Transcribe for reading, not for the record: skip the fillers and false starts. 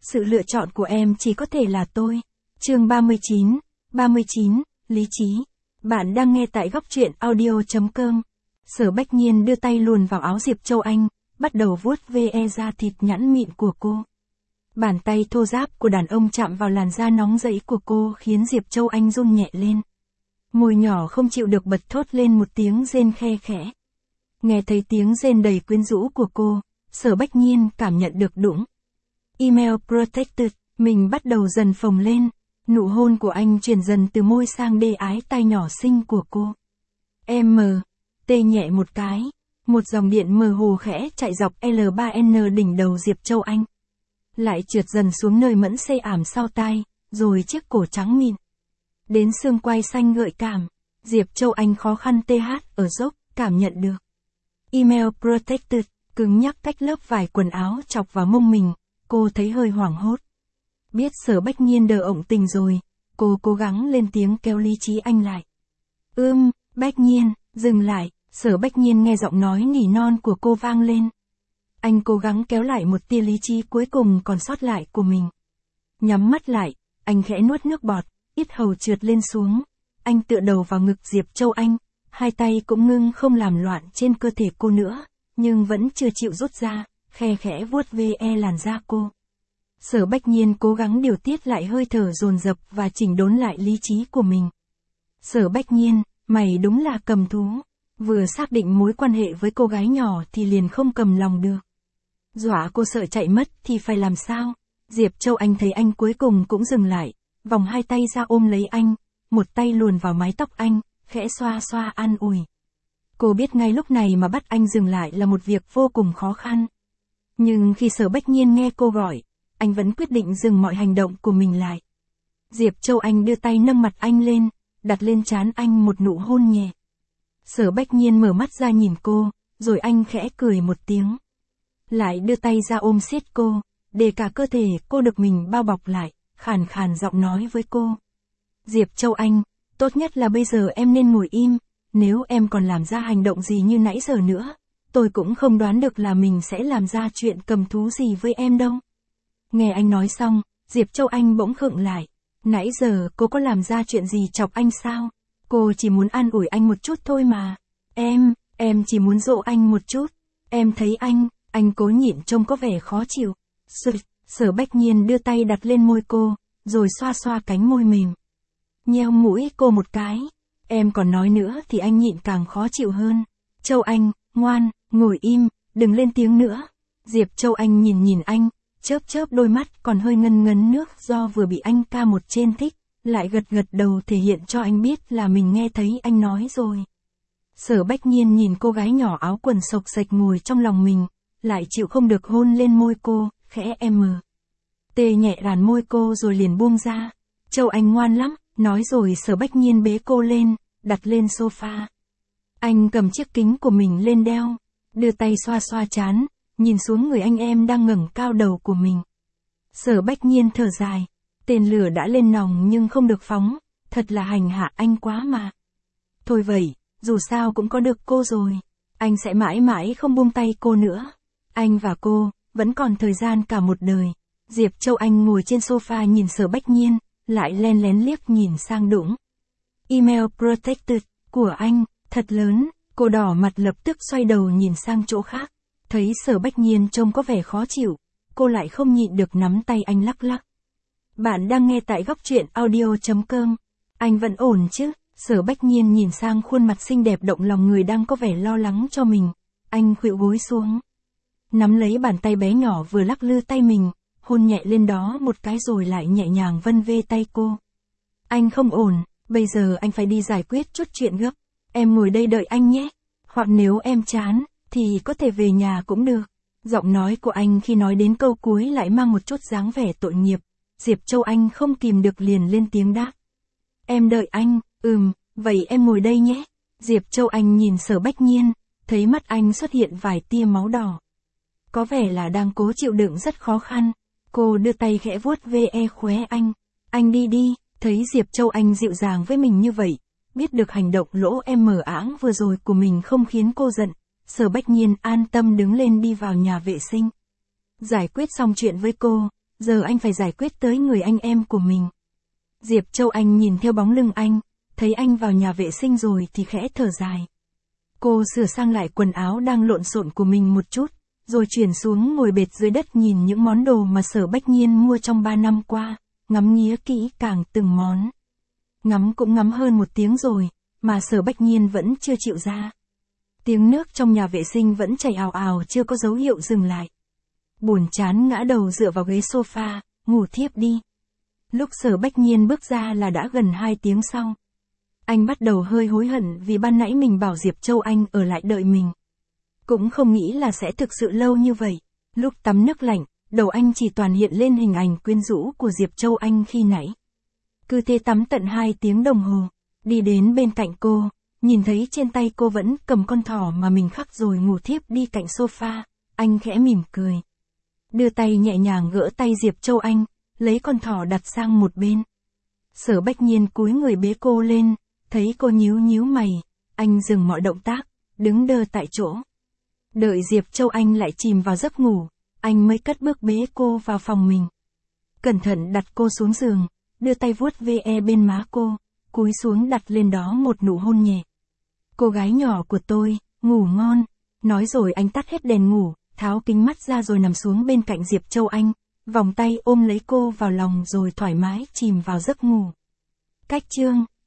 Sự lựa chọn của em chỉ có thể là tôi. Chương 39, lý trí. Bạn đang nghe tại góc truyện audio.com. Sở Bách Nhiên đưa tay luồn vào áo Diệp Châu Anh, bắt đầu vuốt ve da thịt nhẵn mịn của cô. Bàn tay thô ráp của đàn ông chạm vào làn da nóng rẫy của cô khiến Diệp Châu Anh run nhẹ lên. Môi nhỏ không chịu được bật thốt lên một tiếng rên khe khẽ. Nghe thấy tiếng rên đầy quyến rũ của cô, Sở Bách Nhiên cảm nhận được đũng. Email protected, mình bắt đầu dần phồng lên, nụ hôn của anh chuyển dần từ môi sang đê ái tai nhỏ xinh của cô. Tê nhẹ một cái, một dòng điện mờ hồ khẽ chạy dọc L3N đỉnh đầu Diệp Châu Anh. Lại trượt dần xuống nơi mẫn xê ảm sau tai, rồi chiếc cổ trắng mịn. Đến xương quai xanh gợi cảm, Diệp Châu Anh khó khăn ở dốc, cảm nhận được. Email protected, cứng nhắc cách lớp vải quần áo chọc vào mông mình, cô thấy hơi hoảng hốt. Biết Sở Bách Nhiên đờ ổng tình rồi, cô cố gắng lên tiếng kéo lý trí anh lại. Bách Nhiên, dừng lại, Sở Bách Nhiên nghe giọng nói nỉ non của cô vang lên. Anh cố gắng kéo lại một tia lý trí cuối cùng còn sót lại của mình. Nhắm mắt lại, anh khẽ nuốt nước bọt, yết hầu trượt lên xuống. Anh tựa đầu vào ngực Diệp Châu Anh, hai tay cũng ngưng không làm loạn trên cơ thể cô nữa, nhưng vẫn chưa chịu rút ra, khe khẽ vuốt ve làn da cô. Sở Bách Nhiên cố gắng điều tiết lại hơi thở dồn dập và chỉnh đốn lại lý trí của mình. Sở Bách Nhiên, mày đúng là cầm thú. Vừa xác định mối quan hệ với cô gái nhỏ thì liền không cầm lòng được. Dọa cô sợ chạy mất thì phải làm sao? Diệp Châu Anh thấy anh cuối cùng cũng dừng lại, vòng hai tay ra ôm lấy anh, một tay luồn vào mái tóc anh, khẽ xoa xoa an ủi. Cô biết ngay lúc này mà bắt anh dừng lại là một việc vô cùng khó khăn. Nhưng khi Sở Bách Nhiên nghe cô gọi, anh vẫn quyết định dừng mọi hành động của mình lại. Diệp Châu Anh đưa tay nâng mặt anh lên, đặt lên trán anh một nụ hôn nhẹ. Sở Bách Nhiên mở mắt ra nhìn cô, rồi anh khẽ cười một tiếng. Lại đưa tay ra ôm siết cô, để cả cơ thể cô được mình bao bọc lại, khàn khàn giọng nói với cô. Diệp Châu Anh, tốt nhất là bây giờ em nên ngồi im, nếu em còn làm ra hành động gì như nãy giờ nữa, tôi cũng không đoán được là mình sẽ làm ra chuyện cầm thú gì với em đâu. Nghe anh nói xong, Diệp Châu Anh bỗng khựng lại. Nãy giờ cô có làm ra chuyện gì chọc anh sao? Cô chỉ muốn an ủi anh một chút thôi mà. Em chỉ muốn dỗ anh một chút. Em thấy anh cố nhịn trông có vẻ khó chịu. Sở Bách Nhiên đưa tay đặt lên môi cô, rồi xoa xoa cánh môi mềm. Nheo mũi cô một cái. Em còn nói nữa thì anh nhịn càng khó chịu hơn. Châu Anh, ngoan, ngồi im, đừng lên tiếng nữa. Diệp Châu Anh nhìn anh, chớp đôi mắt còn hơi ngấn nước do vừa bị anh ca một trên thích, lại gật đầu thể hiện cho anh biết là mình nghe thấy anh nói rồi. Sở Bách Nhiên nhìn cô gái nhỏ áo quần xộc xệch ngồi trong lòng mình, lại chịu không được hôn lên môi cô, khẽ tê nhẹ ràn môi cô rồi liền buông ra. Châu Anh ngoan lắm, nói rồi Sở Bách Nhiên bế cô lên, đặt lên sofa. Anh cầm chiếc kính của mình lên đeo, đưa tay xoa xoa trán, nhìn xuống người anh em đang ngẩng cao đầu của mình. Sở Bách Nhiên thở dài, tên lửa đã lên nòng nhưng không được phóng, thật là hành hạ anh quá mà. Thôi vậy, dù sao cũng có được cô rồi, anh sẽ mãi mãi không buông tay cô nữa. Anh và cô, vẫn còn thời gian cả một đời. Diệp Châu Anh ngồi trên sofa nhìn Sở Bách Nhiên, lại len lén liếc nhìn sang đũng. Email protected, của anh, thật lớn, cô đỏ mặt lập tức xoay đầu nhìn sang chỗ khác. Thấy Sở Bách Nhiên trông có vẻ khó chịu, cô lại không nhịn được nắm tay anh lắc. Bạn đang nghe tại góc truyện audio.com. Anh vẫn ổn chứ? Sở Bách Nhiên nhìn sang khuôn mặt xinh đẹp động lòng người đang có vẻ lo lắng cho mình. Anh khuỵu gối xuống, nắm lấy bàn tay bé nhỏ vừa lắc lư tay mình, hôn nhẹ lên đó một cái rồi lại nhẹ nhàng vân vê tay cô. Anh không ổn, bây giờ anh phải đi giải quyết chút chuyện gấp. Em ngồi đây đợi anh nhé. Hoặc nếu em chán, thì có thể về nhà cũng được. Giọng nói của anh khi nói đến câu cuối lại mang một chút dáng vẻ tội nghiệp. Diệp Châu Anh không kìm được liền lên tiếng đáp. Em đợi anh, vậy em ngồi đây nhé. Diệp Châu Anh nhìn Sở Bách Nhiên, thấy mắt anh xuất hiện vài tia máu đỏ. Có vẻ là đang cố chịu đựng rất khó khăn. Cô đưa tay khẽ vuốt ve khóe anh. Anh đi, thấy Diệp Châu Anh dịu dàng với mình như vậy, biết được hành động lỗ mờ áng vừa rồi của mình không khiến cô giận. Sở Bách Nhiên an tâm đứng lên đi vào nhà vệ sinh. Giải quyết xong chuyện với cô, giờ anh phải giải quyết tới người anh em của mình. Diệp Châu Anh nhìn theo bóng lưng anh, thấy anh vào nhà vệ sinh rồi thì khẽ thở dài. Cô sửa sang lại quần áo đang lộn xộn của mình một chút, rồi chuyển xuống ngồi bệt dưới đất nhìn những món đồ mà Sở Bách Nhiên mua trong 3 năm qua, ngắm nghía kỹ càng từng món. Ngắm cũng ngắm hơn 1 tiếng rồi, mà Sở Bách Nhiên vẫn chưa chịu ra. Tiếng nước trong nhà vệ sinh vẫn chảy ào ào chưa có dấu hiệu dừng lại. Buồn chán ngã đầu dựa vào ghế sofa, ngủ thiếp đi. Lúc Sở Bách Nhiên bước ra là đã gần 2 tiếng sau. Anh bắt đầu hơi hối hận vì ban nãy mình bảo Diệp Châu Anh ở lại đợi mình. Cũng không nghĩ là sẽ thực sự lâu như vậy. Lúc tắm nước lạnh, đầu anh chỉ toàn hiện lên hình ảnh quyến rũ của Diệp Châu Anh khi nãy. Cứ thế tắm tận 2 tiếng đồng hồ, đi đến bên cạnh cô, nhìn thấy trên tay cô vẫn cầm con thỏ mà mình khắc rồi ngủ thiếp đi cạnh sofa, anh khẽ mỉm cười. Đưa tay nhẹ nhàng gỡ tay Diệp Châu Anh, lấy con thỏ đặt sang một bên. Sở Bách Nhiên cúi người bế cô lên, thấy cô nhíu nhíu mày, anh dừng mọi động tác, đứng đơ tại chỗ. Đợi Diệp Châu Anh lại chìm vào giấc ngủ, anh mới cất bước bế cô vào phòng mình. Cẩn thận đặt cô xuống giường, đưa tay vuốt ve bên má cô, cúi xuống đặt lên đó một nụ hôn nhẹ. Cô gái nhỏ của tôi, ngủ ngon, nói rồi anh tắt hết đèn ngủ, tháo kính mắt ra rồi nằm xuống bên cạnh Diệp Châu Anh, vòng tay ôm lấy cô vào lòng rồi thoải mái chìm vào giấc ngủ. Cách chương